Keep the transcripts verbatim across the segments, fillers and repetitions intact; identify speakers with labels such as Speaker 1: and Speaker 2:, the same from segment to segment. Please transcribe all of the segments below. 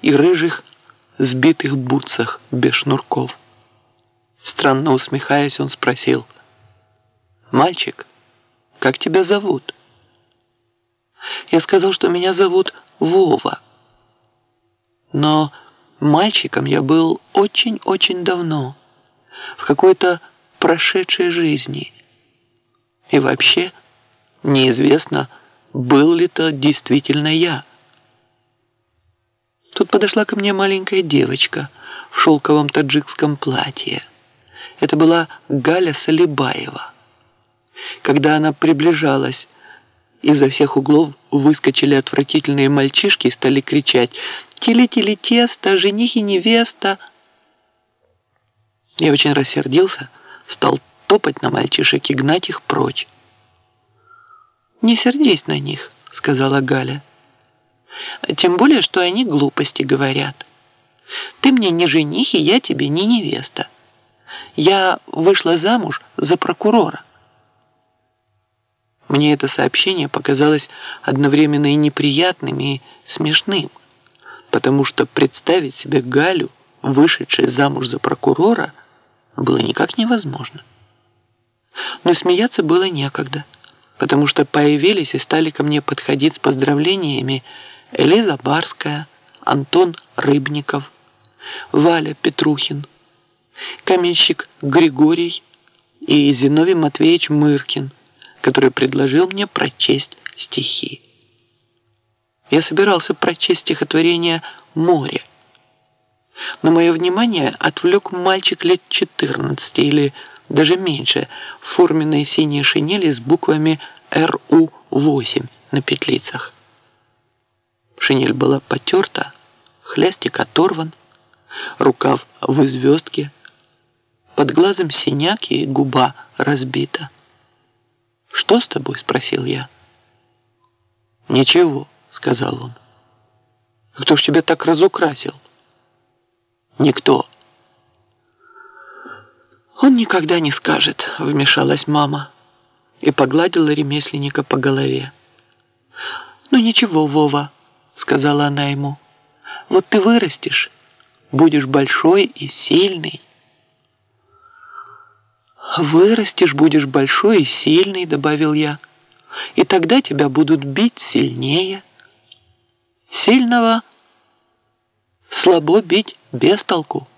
Speaker 1: и рыжих сбитых бутсах без шнурков. Странно усмехаясь, он спросил: «Мальчик, как тебя зовут?» Я сказал, что меня зовут Вова. Но мальчиком я был очень-очень давно, в какой-то прошедшей жизни. И вообще неизвестно, был ли то действительно я. Тут подошла ко мне маленькая девочка в шелковом таджикском платье. Это была Галя Салибаева. Когда она приближалась, изо всех углов выскочили отвратительные мальчишки и стали кричать: «Тили-тили тесто, жених и невеста!» Я очень рассердился, стал топать на мальчишек и гнать их прочь. «Не сердись на них», — сказала Галя. «Тем более, что они глупости говорят. Ты мне не жених, и я тебе не невеста. Я вышла замуж за прокурора». Мне это сообщение показалось одновременно и неприятным, и смешным, потому что представить себе Галю, вышедшей замуж за прокурора, было никак невозможно. Но смеяться было некогда, потому что появились и стали ко мне подходить с поздравлениями Элиза Барская, Антон Рыбников, Валя Петрухин, каменщик Григорий и Зиновий Матвеевич Мыркин, который предложил мне прочесть стихи. Я собирался прочесть стихотворение «Море», но мое внимание отвлек мальчик лет четырнадцати или даже меньше в форменной синей шинели с буквами эр у восемь на петлицах. Шинель была потерта, хлястик оторван, рукав в звездке, под глазом синяк и губа разбита. «Что с тобой?» – спросил я. «Ничего», – сказал он. «Кто ж тебя так разукрасил?» «Никто». «Он никогда не скажет», – вмешалась мама и погладила ремесленника по голове. «Ну ничего, Вова», – сказала она ему. «Вот ты вырастешь, будешь большой и сильный». «Вырастешь, будешь большой и сильный», — добавил я, «и тогда тебя будут бить сильнее. Сильного слабо бить без толку».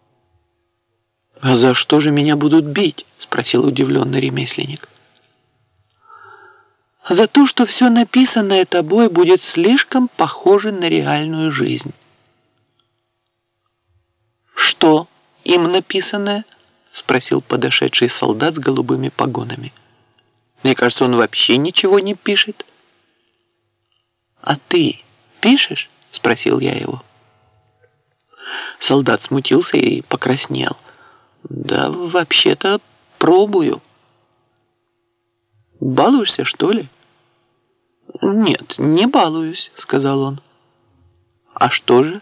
Speaker 1: «А за что же меня будут бить?» — спросил удивленный ремесленник. «За то, что все написанное тобой будет слишком похоже на реальную жизнь». «Что им написанное?» — спросил подошедший солдат с голубыми погонами. «Мне кажется, он вообще ничего не пишет». «А ты пишешь?» — спросил я его. Солдат смутился и покраснел. «Да, вообще-то пробую». «Балуешься, что ли?» «Нет, не балуюсь», — сказал он. «А что же?»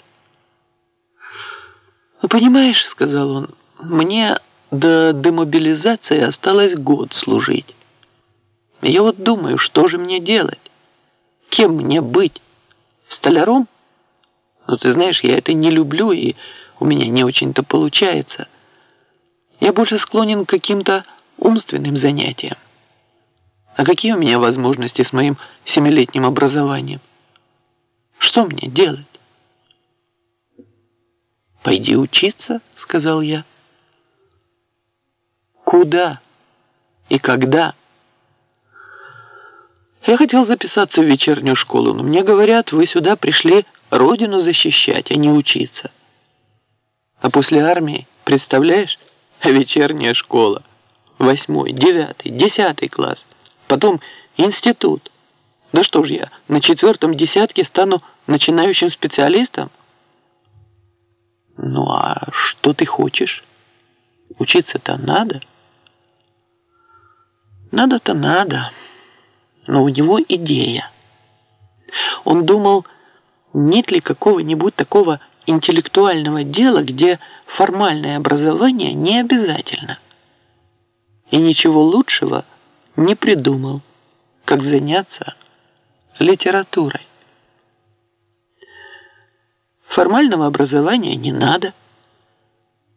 Speaker 1: «Ну, понимаешь», — сказал он, — «мне до демобилизации осталось год служить. Я вот думаю, что же мне делать? Кем мне быть? Столяром? Ну, ты знаешь, я это не люблю, и у меня не очень-то получается. Я больше склонен к каким-то умственным занятиям. А какие у меня возможности с моим семилетним образованием? Что мне делать?» «Пойди учиться», — сказал я. «Куда? И когда?» «Я хотел записаться в вечернюю школу, но мне говорят, вы сюда пришли родину защищать, а не учиться. А после армии, представляешь, вечерняя школа, восьмой, девятый, десятый класс, потом институт. Да что ж я, на четвертом десятке стану начинающим специалистом?» «Ну а что ты хочешь? Учиться-то надо?» «Надо-то надо, но у него идея. Он думал, нет ли какого-нибудь такого интеллектуального дела, где формальное образование не обязательно. И ничего лучшего не придумал, как заняться литературой. Формального образования не надо.